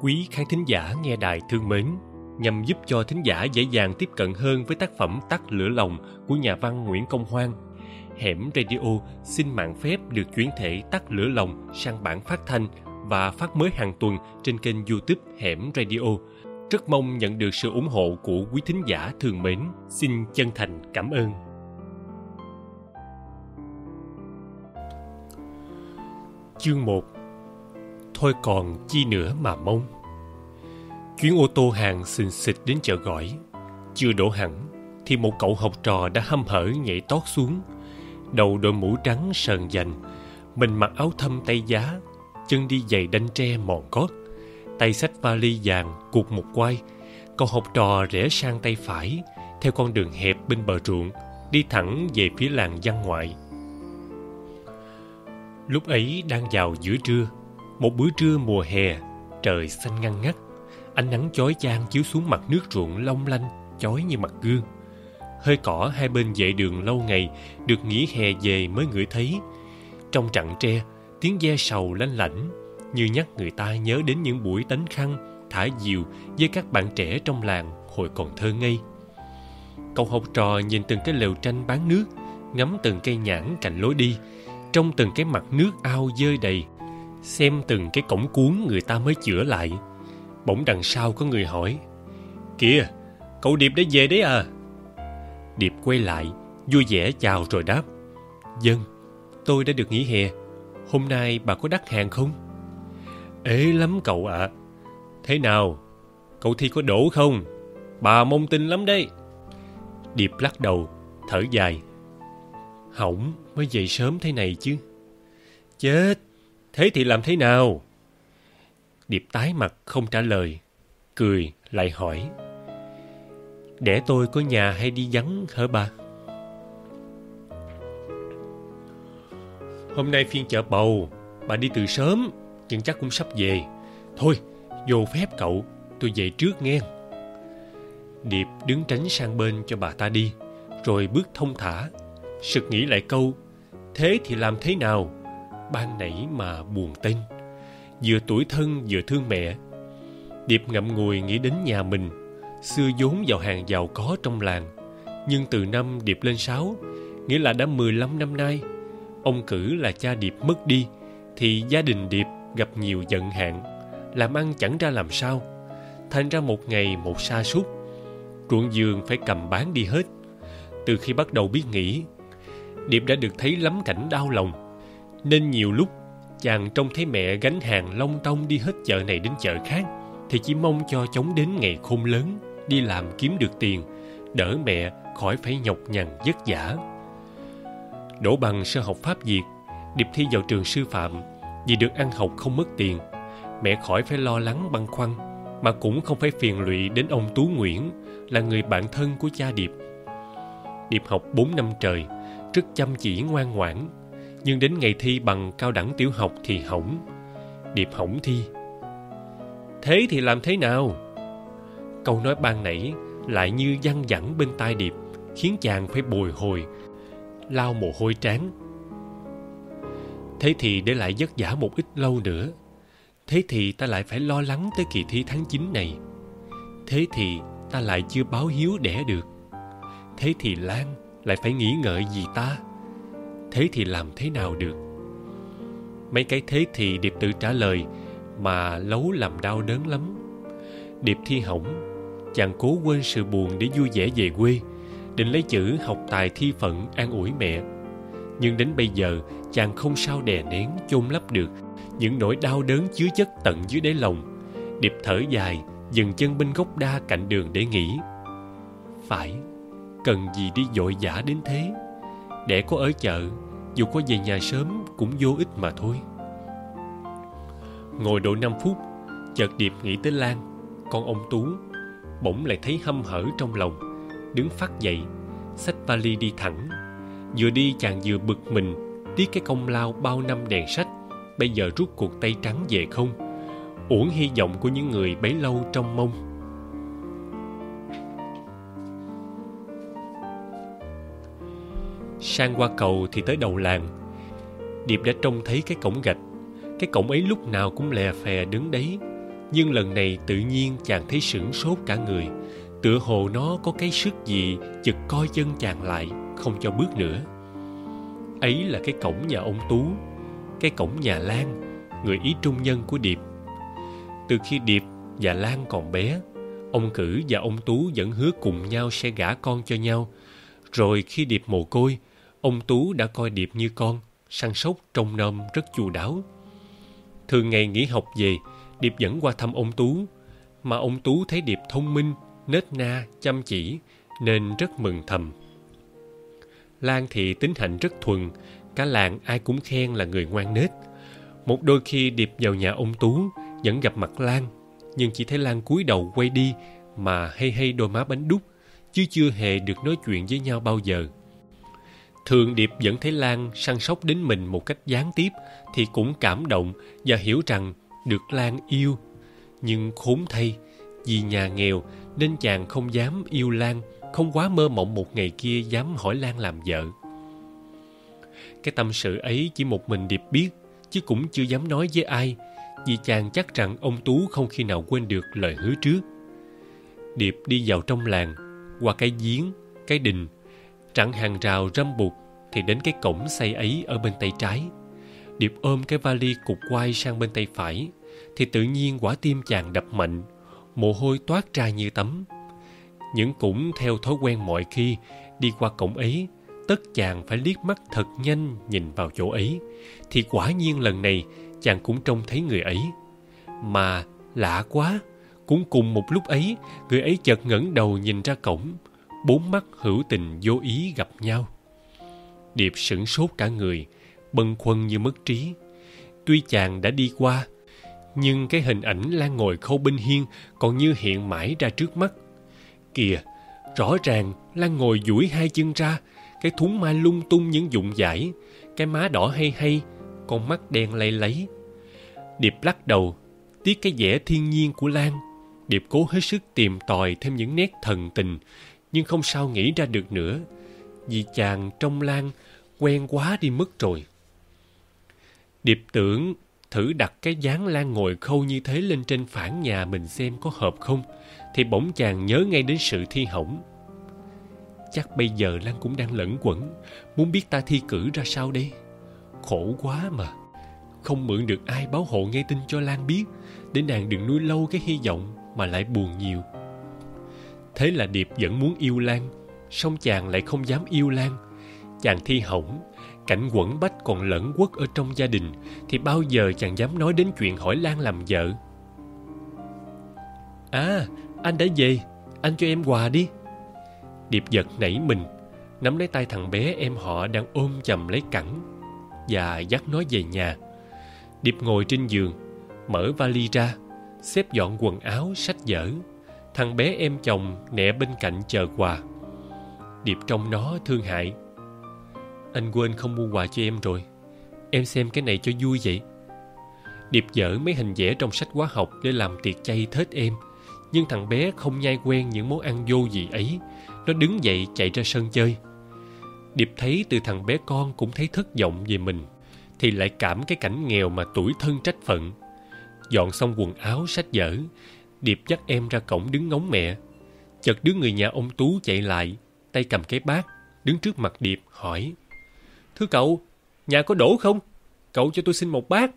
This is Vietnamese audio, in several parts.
Quý khán thính giả nghe đài thương mến, nhằm giúp cho thính giả dễ dàng tiếp cận hơn với tác phẩm Tắt lửa lòng của nhà văn Nguyễn Công Hoan, Hẻm Radio xin mạn phép được chuyển thể Tắt lửa lòng sang bản phát thanh và phát mới hàng tuần trên kênh YouTube Hẻm Radio. Rất mong nhận được sự ủng hộ của quý thính giả thương mến. Xin chân thành cảm ơn. Chương 1. Thôi còn chi nữa mà mong. Chuyến ô tô hàng xình xịch đến chợ Gỏi. Chưa đổ hẳn thì một cậu học trò đã hăm hở nhảy tót xuống. Đầu đội mũ trắng sờn dành, mình mặc áo thâm tay giá, chân đi giày đanh tre mòn gót, tay xách vali vàng cụt một quai. Cậu học trò rẽ sang tay phải theo con đường hẹp bên bờ ruộng, đi thẳng về phía làng Văn Ngoại. Lúc ấy đang vào giữa trưa, một bữa trưa mùa hè, trời xanh ngăn ngắt, ánh nắng chói chang chiếu xuống mặt nước ruộng long lanh, chói như mặt gương. Hơi cỏ hai bên vệ đường lâu ngày được nghỉ hè về mới ngửi thấy. Trong rặng tre, tiếng ve sầu lanh lảnh, như nhắc người ta nhớ đến những buổi đánh khăn, thả diều với các bạn trẻ trong làng hồi còn thơ ngây. Cậu học trò nhìn từng cái lều tranh bán nước, ngắm từng cây nhãn cạnh lối đi, trong từng cái mặt nước ao dơi đầy, xem từng cái cổng cuốn người ta mới chữa lại. Bỗng đằng sau có người hỏi: "Kìa, cậu Điệp đã về đấy à?" Điệp quay lại, vui vẻ chào rồi đáp: "Vâng, tôi đã được nghỉ hè. Hôm nay bà có đắt hàng không?" "Ế lắm cậu ạ." "Thế nào, cậu thi có đỗ không? Bà mong tin lắm đấy." Điệp lắc đầu, thở dài: "Hỏng, mới dậy sớm thế này chứ." "Chết, thế thì làm thế nào?" Điệp tái mặt không trả lời, cười lại hỏi: "Để tôi có nhà hay đi vắng hả bà?" "Hôm nay phiên chợ bầu, bà đi từ sớm, nhưng chắc cũng sắp về. Thôi, vô phép cậu, tôi về trước nghe." Điệp đứng tránh sang bên cho bà ta đi, rồi bước thông thả, sực nghĩ lại câu "thế thì làm thế nào" ban nãy mà buồn tênh. Vừa tủi thân vừa thương mẹ, Điệp ngậm ngùi nghĩ đến nhà mình, xưa vốn vào hàng giàu có trong làng. Nhưng từ năm Điệp lên 6, nghĩa là đã 15 năm nay, ông Cử là cha Điệp mất đi, thì gia đình Điệp gặp nhiều vận hạn, làm ăn chẳng ra làm sao. Thành ra một ngày một sa sút, ruộng vườn phải cầm bán đi hết. Từ khi bắt đầu biết nghĩ, Điệp đã được thấy lắm cảnh đau lòng, nên nhiều lúc chàng trông thấy mẹ gánh hàng long tong đi hết chợ này đến chợ khác, thì chỉ mong cho chóng đến ngày khôn lớn, đi làm kiếm được tiền, đỡ mẹ khỏi phải nhọc nhằn vất vả. Đỗ bằng sơ học Pháp Việt, Điệp thi vào trường sư phạm. Vì được ăn học không mất tiền, mẹ khỏi phải lo lắng băn khoăn, mà cũng không phải phiền lụy đến ông Tú Nguyễn, là người bạn thân của cha Điệp. Điệp học 4 năm trời, rất chăm chỉ ngoan ngoãn. Nhưng đến ngày thi bằng cao đẳng tiểu học thì hỏng. Điệp hỏng thi. "Thế thì làm thế nào?" Câu nói ban nãy lại như văng vẳng bên tai Điệp, khiến chàng phải bồi hồi, lau mồ hôi trán. "Thế thì để lại vất vả một ít lâu nữa. Thế thì ta lại phải lo lắng tới kỳ thi tháng 9 này. Thế thì ta lại chưa báo hiếu đẻ được. Thế thì Lan lại phải nghĩ ngợi gì ta. Thế thì làm thế nào được?" Mấy cái thế thì Điệp tự trả lời, mà lấu làm đau đớn lắm. Điệp thi hỏng, chàng cố quên sự buồn để vui vẻ về quê, định lấy chữ học tài thi phận an ủi mẹ. Nhưng đến bây giờ chàng không sao đè nén chôn lấp được những nỗi đau đớn chứa chất tận dưới đáy lòng. Điệp thở dài, dừng chân bên gốc đa cạnh đường để nghĩ: phải, cần gì đi vội vã đến thế. Để có ở chợ, dù có về nhà sớm cũng vô ích mà thôi. Ngồi độ 5 phút, chợt Điệp nghĩ tới Lan, con ông Tú. Bỗng lại thấy hăm hở trong lòng, đứng phắt dậy, xách vali đi thẳng. Vừa đi chàng vừa bực mình, tiếc cái công lao bao năm đèn sách, bây giờ rút cuộc tay trắng về không. Uổng hy vọng của những người bấy lâu trong mong. Sang qua cầu thì tới đầu làng. Điệp đã trông thấy cái cổng gạch. Cái cổng ấy lúc nào cũng lè phè đứng đấy, Nhưng lần này tự nhiên chàng thấy sửng sốt cả người, tựa hồ nó có cái sức gì chực coi chân chàng lại, không cho bước nữa. Ấy là cái cổng nhà ông Tú, cái cổng nhà Lan, người ý trung nhân của Điệp. Từ khi Điệp và Lan còn bé, ông Cử và ông Tú vẫn hứa cùng nhau sẽ gả con cho nhau. Rồi khi Điệp mồ côi, ông Tú đã coi Điệp như con, săn sóc trông nom rất chu đáo. Thường ngày nghỉ học về, Điệp dẫn qua thăm ông Tú, mà ông Tú thấy Điệp thông minh, nết na, chăm chỉ, nên rất mừng thầm. Lan thì tính hạnh rất thuần, cả làng ai cũng khen là người ngoan nết. Một đôi khi Điệp vào nhà ông Tú, vẫn gặp mặt Lan, nhưng chỉ thấy Lan cúi đầu quay đi mà hay hay đôi má bánh đúc, chứ chưa hề được nói chuyện với nhau bao giờ. Thường Điệp vẫn thấy Lan săn sóc đến mình một cách gián tiếp thì cũng cảm động và hiểu rằng được Lan yêu. Nhưng khốn thay, vì nhà nghèo nên chàng không dám yêu Lan, không quá mơ mộng một ngày kia dám hỏi Lan làm vợ. Cái tâm sự ấy chỉ một mình Điệp biết, chứ cũng chưa dám nói với ai, vì chàng chắc rằng ông Tú không khi nào quên được lời hứa trước. Điệp đi vào trong làng, qua cái giếng, cái đình, chặn hàng rào râm bụt thì đến cái cổng xây ấy ở bên tay trái. Điệp ôm cái vali cục quai sang bên tay phải, thì tự nhiên quả tim chàng đập mạnh, mồ hôi toát ra như tắm. Nhưng cũng theo thói quen mọi khi đi qua cổng ấy, tất chàng phải liếc mắt thật nhanh nhìn vào chỗ ấy, thì quả nhiên lần này chàng cũng trông thấy người ấy. Mà lạ quá, cũng cùng một lúc ấy, người ấy chợt ngẩng đầu nhìn ra cổng, bốn mắt hữu tình vô ý gặp nhau. Điệp sửng sốt cả người, bâng khuâng như mất trí. Tuy chàng đã đi qua, nhưng cái hình ảnh Lan ngồi khâu bên hiên còn như hiện mãi ra trước mắt. Kìa, rõ ràng Lan ngồi duỗi hai chân ra, cái thúng mai lung tung những vụn vải, cái má đỏ hay hay, con mắt đen lay láy. Điệp lắc đầu, tiếc cái vẻ thiên nhiên của Lan. Điệp cố hết sức tìm tòi thêm những nét thần tình, nhưng không sao nghĩ ra được nữa, vì chàng trong Lan quen quá đi mất rồi. Điệp tưởng thử đặt cái dáng Lan ngồi khâu như thế lên trên phản nhà mình xem có hợp không, thì bỗng chàng nhớ ngay đến sự thi hỏng. Chắc bây giờ Lan cũng đang lẫn quẩn, muốn biết ta thi cử ra sao đây. Khổ quá mà, không mượn được ai báo hộ nghe tin cho Lan biết, để nàng đừng nuôi lâu cái hy vọng mà lại buồn nhiều. Thế là Điệp vẫn muốn yêu Lan, song chàng lại không dám yêu Lan. Chàng thi hỏng, cảnh quẩn bách còn lẫn quất ở trong gia đình, thì bao giờ chàng dám nói đến chuyện hỏi Lan làm vợ. À, anh đã về, anh cho em quà đi. Điệp giật nảy mình, nắm lấy tay thằng bé em họ đang ôm chầm lấy cẳng, và dắt nó về nhà. Điệp ngồi trên giường, mở vali ra, xếp dọn quần áo, sách vở. Thằng bé em chồng nẹ bên cạnh chờ quà. Điệp trông nó thương hại. Anh quên không mua quà cho em rồi, em xem cái này cho vui vậy. Điệp dở mấy hình vẽ trong sách hóa học để làm tiệc chay thết em, nhưng thằng bé không nhai quen những món ăn vô gì ấy. Nó đứng dậy chạy ra sân chơi. Điệp thấy từ thằng bé con cũng thấy thất vọng về mình, thì lại cảm cái cảnh nghèo mà tủi thân trách phận. Dọn xong quần áo sách vở, Điệp dắt em ra cổng đứng ngóng mẹ. Chợt đứa người nhà ông Tú chạy lại, tay cầm cái bát, đứng trước mặt Điệp hỏi: Thưa cậu, nhà có đổ không? Cậu cho tôi xin một bát.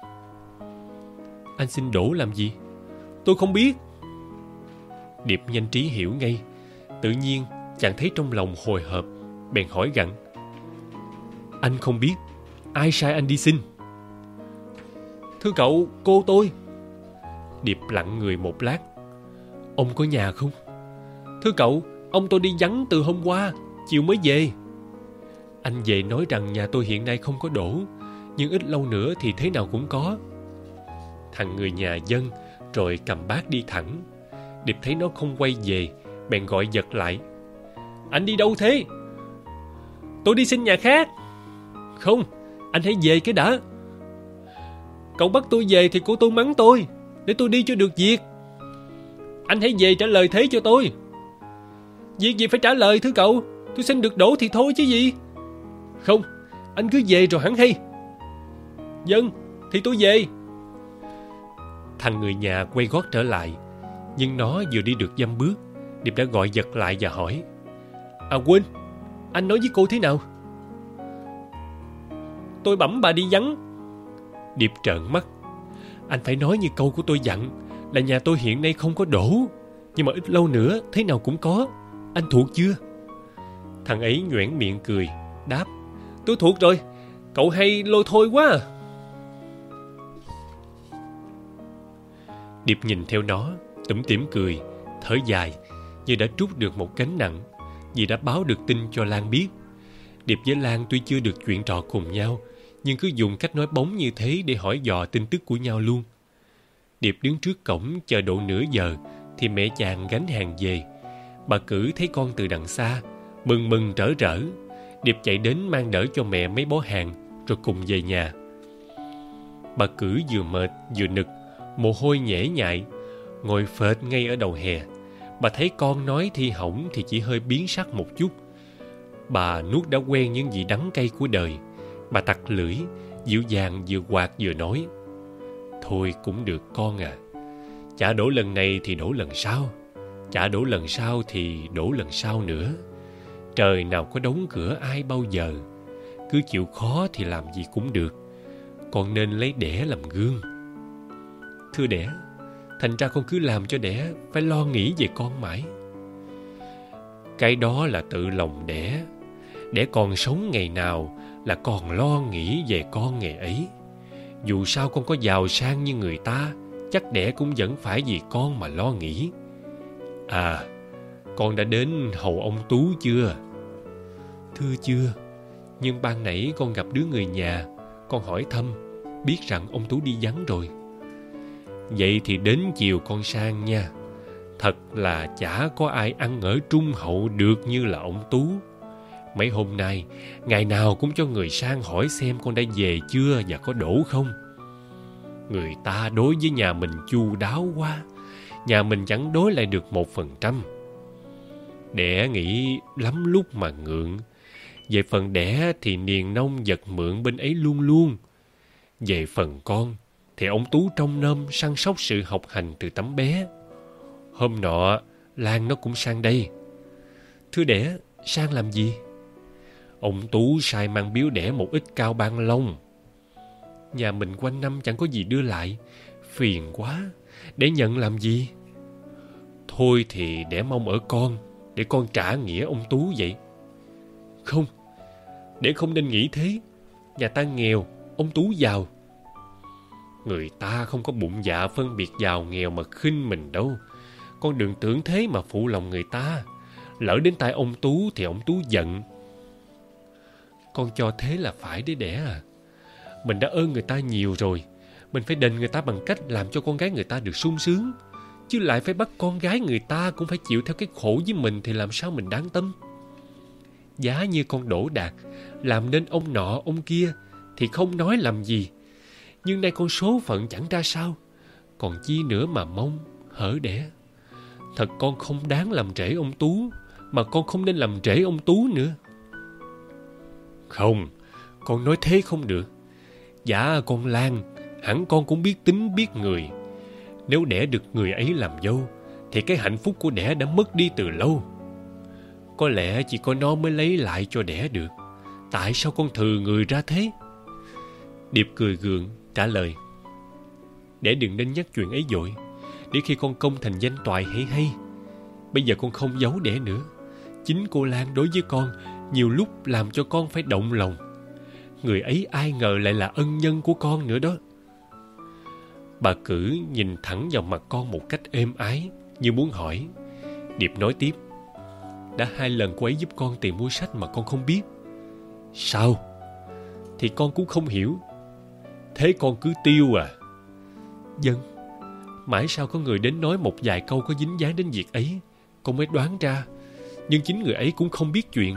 Anh xin đổ làm gì? Tôi không biết. Điệp nhanh trí hiểu ngay. Tự nhiên chàng thấy trong lòng hồi hộp, bèn hỏi gặng: Anh không biết, ai sai anh đi xin? Thưa cậu, cô tôi. Điệp lặng người một lát. Ông có nhà không? Thưa cậu, ông tôi đi vắng từ hôm qua, chiều mới về. Anh về nói rằng nhà tôi hiện nay không có đổ, nhưng ít lâu nữa thì thế nào cũng có. Thằng người nhà dâng, rồi cầm bát đi thẳng. Điệp thấy nó không quay về, bèn gọi giật lại: Anh đi đâu thế? Tôi đi xin nhà khác. Không, anh hãy về cái đã. Cậu bắt tôi về thì cô tôi mắng tôi, để tôi đi cho được việc. Anh hãy về trả lời thế cho tôi. Việc gì phải trả lời thưa cậu, tôi xin được đổ thì thôi chứ gì. Không, anh cứ về rồi hẳn hay. Vâng, thì tôi về. Thằng người nhà quay gót trở lại, nhưng nó vừa đi được dăm bước, Điệp đã gọi giật lại và hỏi: À quên, anh nói với cô thế nào? Tôi bẩm bà đi vắng. Điệp trợn mắt. Anh phải nói như câu của tôi dặn, là nhà tôi hiện nay không có đổ, nhưng mà ít lâu nữa thế nào cũng có. Anh thuộc chưa? Thằng ấy nhoẻn miệng cười, đáp: Tôi thuộc rồi, cậu hay lôi thôi quá à. Điệp nhìn theo nó, tủm tỉm cười, thở dài, như đã trút được một gánh nặng, vì đã báo được tin cho Lan biết. Điệp với Lan tuy chưa được chuyện trò cùng nhau, nhưng cứ dùng cách nói bóng như thế để hỏi dò tin tức của nhau luôn. Điệp đứng trước cổng chờ độ nửa giờ thì mẹ chàng gánh hàng về. Bà Cử thấy con từ đằng xa, mừng mừng rỡ rỡ. Điệp chạy đến mang đỡ cho mẹ mấy bó hàng, rồi cùng về nhà. Bà Cử vừa mệt vừa nực, mồ hôi nhễ nhại, ngồi phệt ngay ở đầu hè. Bà thấy con nói thi hỏng thì chỉ hơi biến sắc một chút. Bà nuốt đã quen những vị đắng cay của đời. Bà tặc lưỡi, dịu dàng vừa quạt vừa nói: Thôi cũng được con à, chả đổ lần này thì đổ lần sau, chả đổ lần sau thì đổ lần sau nữa. Trời nào có đóng cửa ai bao giờ. Cứ chịu khó thì làm gì cũng được. Con nên lấy đẻ làm gương. Thưa đẻ, thành ra con cứ làm cho đẻ phải lo nghĩ về con mãi. Cái đó là tự lòng đẻ. Đẻ còn sống ngày nào là còn lo nghĩ về con ngày ấy. Dù sao con có giàu sang như người ta, chắc đẻ cũng vẫn phải vì con mà lo nghĩ. À, con đã đến hầu ông Tú chưa? Thưa chưa, nhưng ban nãy con gặp đứa người nhà, con hỏi thăm, biết rằng ông Tú đi vắng rồi. Vậy thì đến chiều con sang nha. Thật là chả có ai ăn ở trung hậu được như là ông Tú. Mấy hôm nay, ngày nào cũng cho người sang hỏi xem con đã về chưa và có đổ không. Người ta đối với nhà mình chu đáo quá, nhà mình chẳng đối lại được 1%. Đẻ nghĩ lắm lúc mà ngượng. Về phần đẻ thì niềng nông vật mượn bên ấy luôn luôn. Về phần con thì ông Tú trông nom săn sóc sự học hành từ tấm bé. Hôm nọ Lan nó cũng sang đây. Thưa đẻ, sang làm gì? Ông Tú sai mang biếu đẻ một ít cao ban long. Nhà mình quanh năm chẳng có gì đưa lại, phiền quá, để nhận làm gì? Thôi thì đẻ mong ở con, để con trả nghĩa ông Tú vậy. Không, để không nên nghĩ thế. Nhà ta nghèo, ông Tú giàu. Người ta không có bụng dạ phân biệt giàu nghèo mà khinh mình đâu. Con đừng tưởng thế mà phụ lòng người ta. Lỡ đến tai ông Tú thì ông Tú giận. Con cho thế là phải đấy đẻ à. Mình đã ơn người ta nhiều rồi, mình phải đền người ta bằng cách làm cho con gái người ta được sung sướng. Chứ lại phải bắt con gái người ta cũng phải chịu theo cái khổ với mình thì làm sao mình đáng tâm. Giá như con đổ đạt, làm nên ông nọ ông kia thì không nói làm gì. Nhưng nay con số phận chẳng ra sao, còn chi nữa mà mong, hở đẻ. Thật con không đáng làm trễ ông Tú, mà con không nên làm trễ ông Tú nữa. Không, con nói thế không được. Dạ con Lan, hẳn con cũng biết tính biết người. Nếu đẻ được người ấy làm dâu thì cái hạnh phúc của đẻ đã mất đi từ lâu. Có lẽ chỉ có nó mới lấy lại cho đẻ được. Tại sao con thừ người ra thế? Điệp cười gượng trả lời: Đẻ đừng nên nhắc chuyện ấy vội, để khi con công thành danh toại hãy hay. Bây giờ con không giấu đẻ nữa. Chính cô Lan đối với con nhiều lúc làm cho con phải động lòng. Người ấy ai ngờ lại là ân nhân của con nữa đó. Bà Cử nhìn thẳng vào mặt con một cách êm ái, như muốn hỏi. Điệp nói tiếp: Đã 2 lần cô ấy giúp con tìm mua sách mà con không biết. Sao? Thì con cũng không hiểu. Thế con cứ tiêu à? Vâng. Mãi sao có người đến nói một vài câu có dính dáng đến việc ấy, con mới đoán ra. Nhưng chính người ấy cũng không biết chuyện.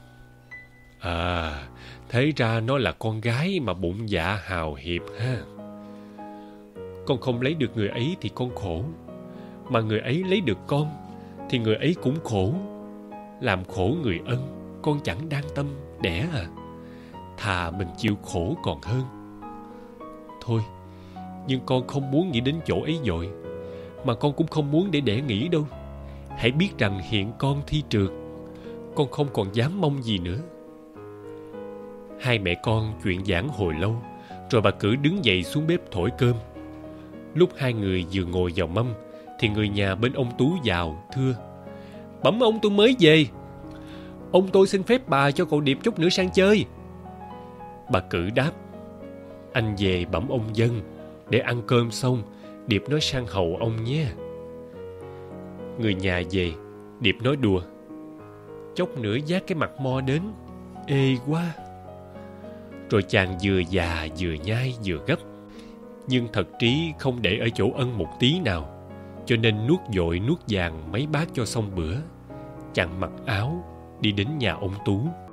À, thế ra nó là con gái mà bụng dạ hào hiệp ha. Con không lấy được người ấy thì con khổ, mà người ấy lấy được con thì người ấy cũng khổ. Làm khổ người ân con chẳng đáng tâm đẻ à. Thà mình chịu khổ còn hơn. Thôi, Nhưng con không muốn nghĩ đến chỗ ấy vội. Mà con cũng không muốn để đẻ nghỉ đâu. Hãy biết rằng hiện con thi trượt. Con không còn dám mong gì nữa. Hai mẹ con chuyện giảng hồi lâu, rồi bà Cử đứng dậy xuống bếp thổi cơm. Lúc hai người vừa ngồi vào mâm, thì người nhà bên ông Tú vào thưa: Bẩm ông, tôi mới về. Ông tôi xin phép bà cho cậu Điệp chút nữa sang chơi. Bà Cử đáp: Anh về bẩm ông Dân, để ăn cơm xong Điệp nói sang hầu ông nhé. Người nhà về, Điệp nói đùa: Chốc nữa vác cái mặt mo đến, ê quá. Rồi chàng vừa già vừa nhai vừa gấp, nhưng thật trí không để ở chỗ ân một tí nào, cho nên nuốt vội nuốt vàng mấy bát cho xong bữa. Chàng mặc áo đi đến nhà ông Tú.